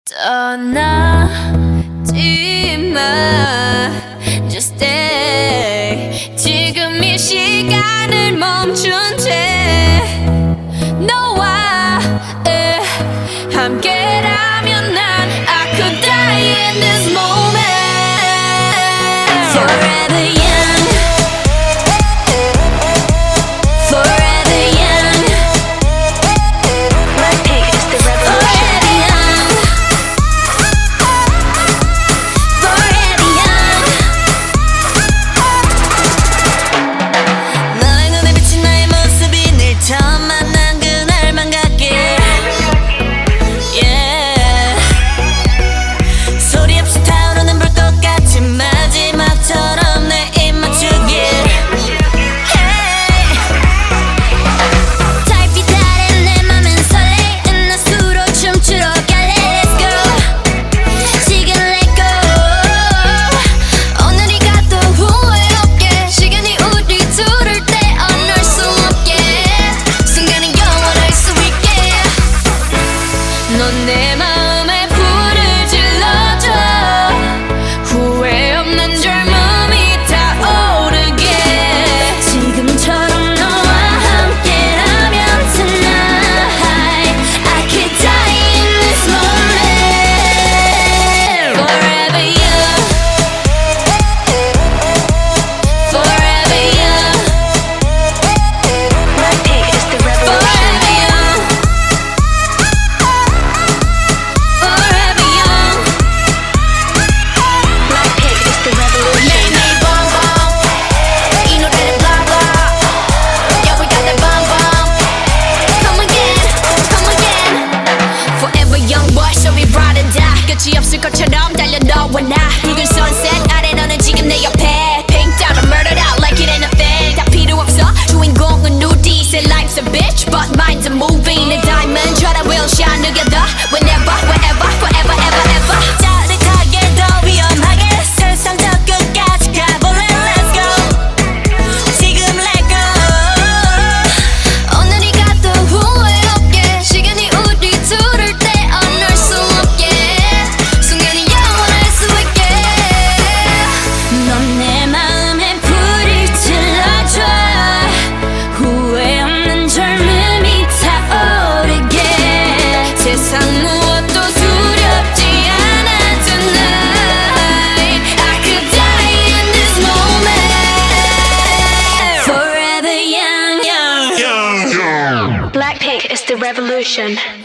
떠나지 마, just stay. 지금 이 시간을 멈춘 채 너와 함께라면 난 I could die in this moment. Forever young, forever young. Blackpink is the revolution. 넌 내 마음에 불을 질러줘. 후회 없는 젊음이 타오르게. 지금처럼 너와 함께라면 tonight I could die in this moment. Forever young, forever young. Blackpink is the revolution. 끝이 없을 것처럼 달려 너와 나 붉은 sunset 아래 너는 지금 내 옆에 Pink down and murdered out like it ain't a thing. 다 필요 없어 주인공은 우리 Say life's a bitch but mine's a movie. 내 diamond처럼 we'll shine together whenever wherever forever ever ever. 짜릿하게 더 위험하게 세상 저 끝까지 가볼래. Let's go 지금 let go. 오늘이 가도 후회 없게 시간이 우리 둘을 떼어놓을 수 없게. 넌 내 마음에 불을 질러줘. 후회 없는 젊음이 타오르게. 세상 무엇도 두렵지 않아 tonight I could die in this moment. Forever young, young. Blackpink is the revolution.